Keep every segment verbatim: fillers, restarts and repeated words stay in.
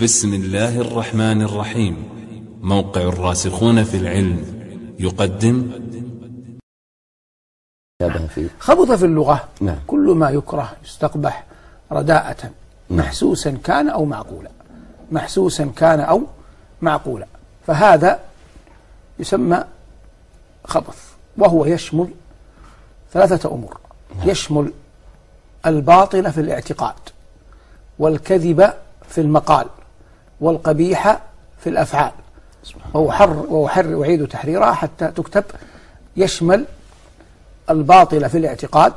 بسم الله الرحمن الرحيم. موقع الراسخون في العلم يقدم خبث في اللغة نعم. كل ما يكره يستقبح رداءة محسوسا كان أو معقولا محسوسا كان أو معقولا فهذا يسمى خبث، وهو يشمل ثلاثة أمور. نعم. يشمل الباطل في الاعتقاد، والكذب في المقال، والقبيح في الأفعال. وأحر وأحر أعيد تحريرها حتى تكتب: يشمل الباطل في الاعتقاد،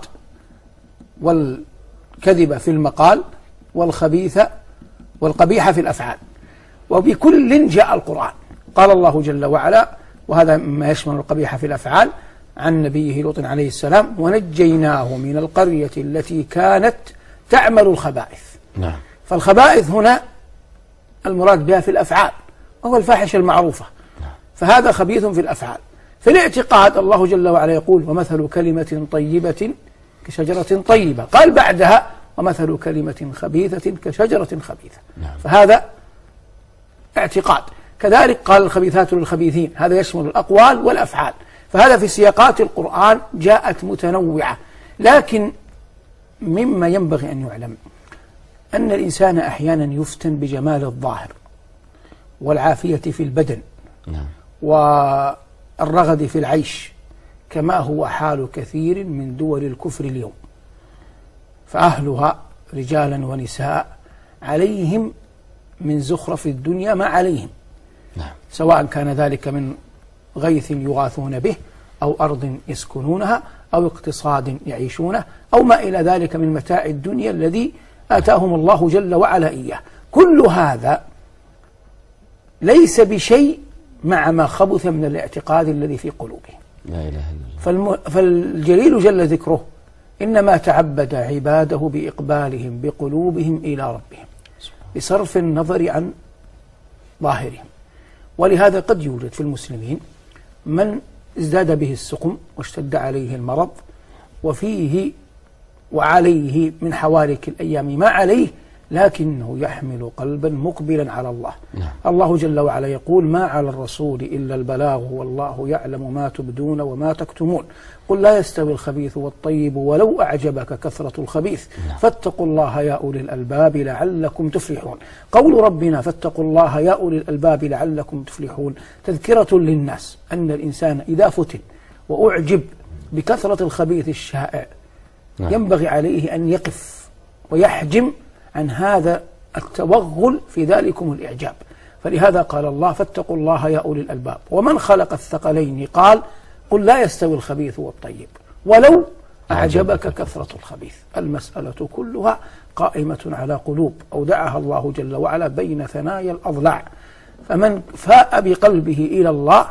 والكذب في المقال، والخبيث والقبيح في الأفعال. وبكل جاء القرآن. قال الله جل وعلا، وهذا ما يشمل القبيح في الأفعال، عن نبيه لوط عليه السلام: ونجيناه من القرية التي كانت تعمل الخبائث. نعم. فالخبائث هنا المراد بها في الأفعال، وهو الفاحشة المعروفة. نعم. فهذا خبيث في الأفعال. في الاعتقاد الله جل وعلا يقول: ومثل كلمة طيبة كشجرة طيبة. قال بعدها: ومثل كلمة خبيثة كشجرة خبيثة. نعم. فهذا اعتقاد. كذلك قال: الخبيثات للخبيثين. هذا يشمل الأقوال والأفعال. فهذا في سياقات القرآن جاءت متنوعة. لكن مما ينبغي أن يعلم أن الإنسان أحيانا يفتن بجمال الظاهر والعافية في البدن. نعم. والرغد في العيش، كما هو حال كثير من دول الكفر اليوم. فأهلها رجالا ونساء عليهم من زخرف الدنيا ما عليهم. نعم. سواء كان ذلك من غيث يغاثون به، أو أرض يسكنونها، أو اقتصاد يعيشونه، أو ما إلى ذلك من متاع الدنيا الذي آتاهم الله جل وعلا إياه. كل هذا ليس بشيء مع ما خبث من الاعتقاد الذي في قلوبهم. لا إله إلا الله. فالم... فالجليل جل ذكره إنما تعبد عباده بإقبالهم بقلوبهم إلى ربهم، بصرف النظر عن ظاهرهم. ولهذا قد يوجد في المسلمين من ازداد به السقم واشتد عليه المرض، وفيه وعليه من حوالك الأيام ما عليه، لكنه يحمل قلبا مقبلا على الله. نعم. الله جل وعلا يقول: ما على الرسول إلا البلاغ والله يعلم ما تبدون وما تكتمون. قل لا يستوي الخبيث والطيب ولو أعجبك كثرة الخبيث. نعم. فاتقوا الله يا أولي الألباب لعلكم تفلحون. قول ربنا: فاتقوا الله يا أولي الألباب لعلكم تفلحون، تذكرة للناس أن الإنسان إذا فتن وأعجب بكثرة الخبيث الشائع، نعم، ينبغي عليه أن يقف ويحجم عن هذا التوغل في ذلكم الإعجاب. فلهذا قال الله: فاتقوا الله يا أولي الألباب. ومن خلق الثقلين قال: قل لا يستوي الخبيث والطيب ولو أعجبك كثرة الخبيث. المسألة كلها قائمة على قلوب أودعها الله جل وعلا بين ثنايا الأضلاع. فمن فاء بقلبه إلى الله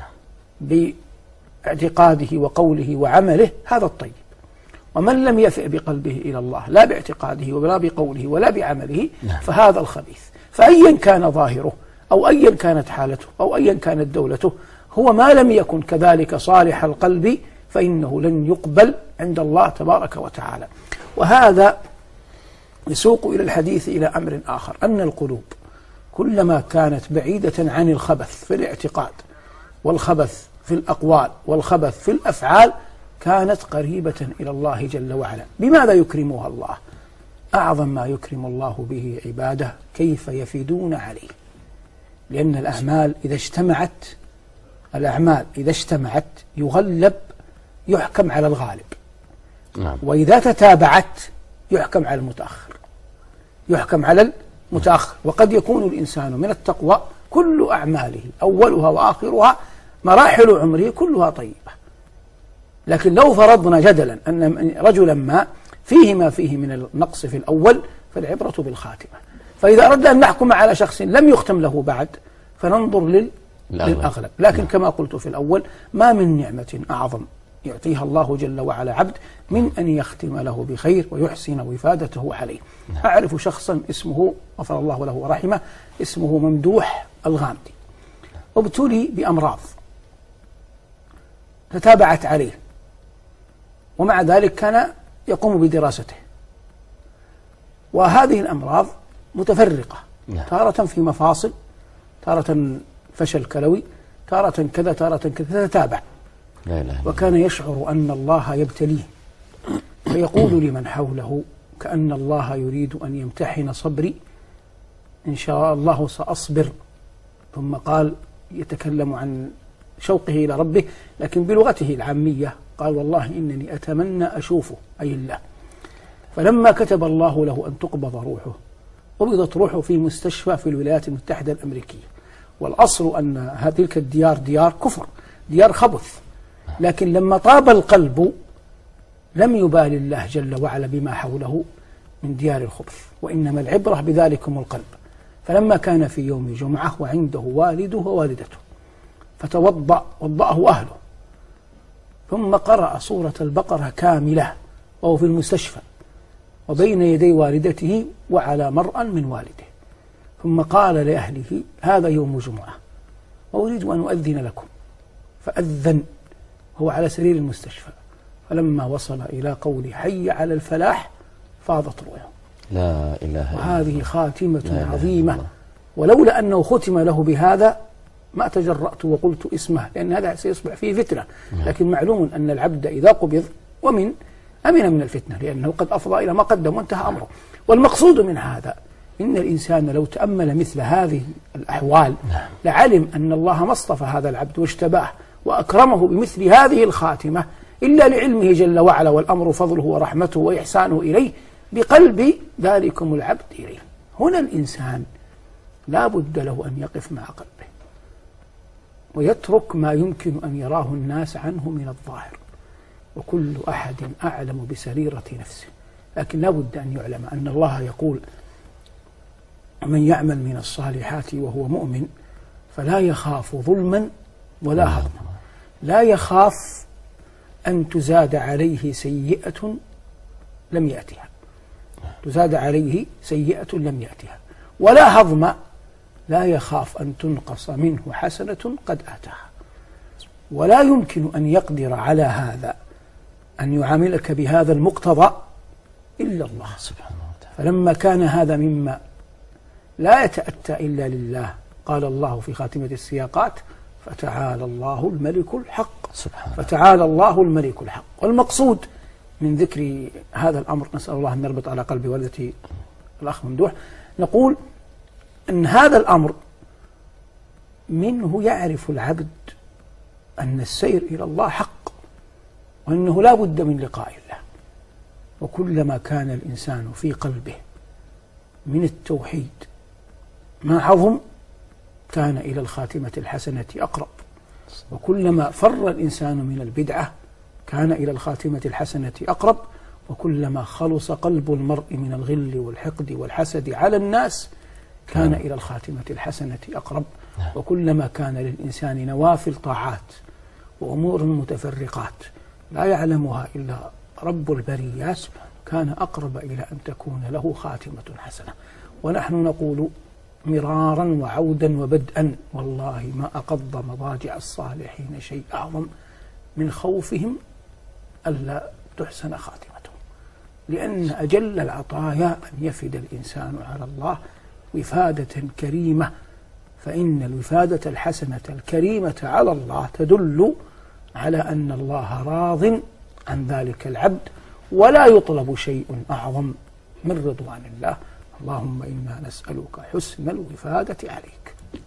باعتقاده وقوله وعمله هذا الطيب، ومن لم يفئ بقلبه إلى الله لا باعتقاده ولا بقوله ولا بعمله فهذا الخبيث. فأيا كان ظاهره أو أيا كانت حالته أو أيا كانت دولته، هو ما لم يكن كذلك صالح القلب فإنه لن يقبل عند الله تبارك وتعالى. وهذا يسوق إلى الحديث إلى أمر آخر، أن القلوب كلما كانت بعيدة عن الخبث في الاعتقاد والخبث في الأقوال والخبث في الأفعال كانت قريبة إلى الله جل وعلا. بماذا يكرمها الله؟ أعظم ما يكرم الله به عباده كيف يفيدون عليه. لأن الأعمال إذا اجتمعت الأعمال إذا اجتمعت يغلب يحكم على الغالب. نعم. وإذا تتابعت يحكم على المتأخر يحكم على المتأخر. وقد يكون الإنسان من التقوى كل أعماله أولها وآخرها مراحل عمره كلها طيبة، لكن لو فرضنا جدلا أن رجلا ما فيه ما فيه من النقص في الأول فالعبرة بالخاتمة. فإذا أردنا أن نحكم على شخص لم يختم له بعد فننظر لل... للأغلب. لكن كما قلت في الأول، ما من نعمة أعظم يعطيها الله جل وعلا عبد من أن يختم له بخير ويحسن وفادته عليه. أعرف شخصا اسمه غفر الله له ورحمه، اسمه ممدوح الغامدي، ابتلي بأمراض تتابعت عليه، ومع ذلك كان يقوم بدراسته. وهذه الأمراض متفرقة، نعم. تارة في مفاصل، تارة فشل كلوي، تارة كذا تارة كذا، تتابع. لا إله إلا وكان يشعر أن الله يبتليه، فيقول لمن حوله كأن الله يريد أن يمتحن صبري، إن شاء الله سأصبر. ثم قال يتكلم عن شوقه إلى ربه لكن بلغته العامية، قال والله إنني أتمنى أشوفه أي الله. فلما كتب الله له أن تقبض روحه، قبضت روحه في مستشفى في الولايات المتحدة الأمريكية. والأصل أن تلك الديار ديار كفر، ديار خبث، لكن لما طاب القلب لم يبال الله جل وعلا بما حوله من ديار الخبث، وإنما العبرة بذلكم القلب. فلما كان في يوم جمعة وعنده والده ووالدته فتوضأ، وضأه أهله، ثم قرأ سورة البقرة كاملة وهو في المستشفى وبين يدي والدته وعلى مرأى من والده، ثم قال لأهله هذا يوم جمعة وأريد أن أؤذن لكم، فأذن هو على سرير المستشفى. فلما وصل إلى قول حي على الفلاح فاضت روحه. لا إله إلا الله. وهذه خاتمة عظيمة، ولولا أنه ختم له بهذا ما تجرأت وقلت اسمه، لأن هذا سيصبح فيه فتنة. لكن معلوم أن العبد إذا قبض ومن أمن من الفتنة، لأنه قد أفضى إلى ما قدم وانتهى أمره. والمقصود من هذا إن الإنسان لو تأمل مثل هذه الأحوال لعلم أن الله ما اصطفى هذا العبد واشتباه وأكرمه بمثل هذه الخاتمة إلا لعلمه جل وعلا، والأمر فضله ورحمته وإحسانه إليه بقلب ذلكم العبد إليه. هنا الإنسان لا بد له أن يقف مع قلبه ويترك ما يمكن أن يراه الناس عنه من الظاهر، وكل أحد أعلم بسريرة نفسه. لكن لا بد أن يعلم أن الله يقول من يعمل من الصالحات وهو مؤمن فلا يخاف ظلما ولا هضما. لا يخاف أن تزاد عليه سيئة لم يأتها، تزاد عليه سيئة لم يأتها، ولا هضم، لا يخاف أن تنقص منه حسنة قد آتاها. ولا يمكن أن يقدر على هذا أن يعاملك بهذا المقتضى إلا الله سبحانه وتعالى. فلما كان هذا مما لا يتأتى إلا لله قال الله في خاتمة السياقات فتعالى الله الملك الحق، سبحانه. فتعالى الله الملك الحق. والمقصود من ذكر هذا الأمر، نسأل الله أن نربط على قلب والدتي الأخ ممدوح، نقول أن هذا الأمر منه يعرف العبد أن السير إلى الله حق، وأنه لا بد من لقاء الله. وكلما كان الإنسان في قلبه من التوحيد ما عظم كان إلى الخاتمة الحسنة أقرب، وكلما فر الإنسان من البدعة كان إلى الخاتمة الحسنة أقرب، وكلما خلص قلب المرء من الغل والحقد والحسد على الناس كان إلى الخاتمة الحسنة أقرب. وكلما كان للإنسان نوافل طاعات وأمور متفرقات لا يعلمها إلا رب البريات كان أقرب إلى أن تكون له خاتمة حسنة. ونحن نقول مرارا وعودا وبدءا والله ما أقض مضاجع الصالحين شيء أعظم من خوفهم ألا تحسن خاتمتهم، لأن أجل العطايا أن يفد الإنسان على الله وفادة كريمة، فإن الوفادة الحسنة الكريمة على الله تدل على أن الله راض عن ذلك العبد ولا يطلب شيء أعظم من رضوان الله. اللهم إنا نسألك حسن الوفادة عليك.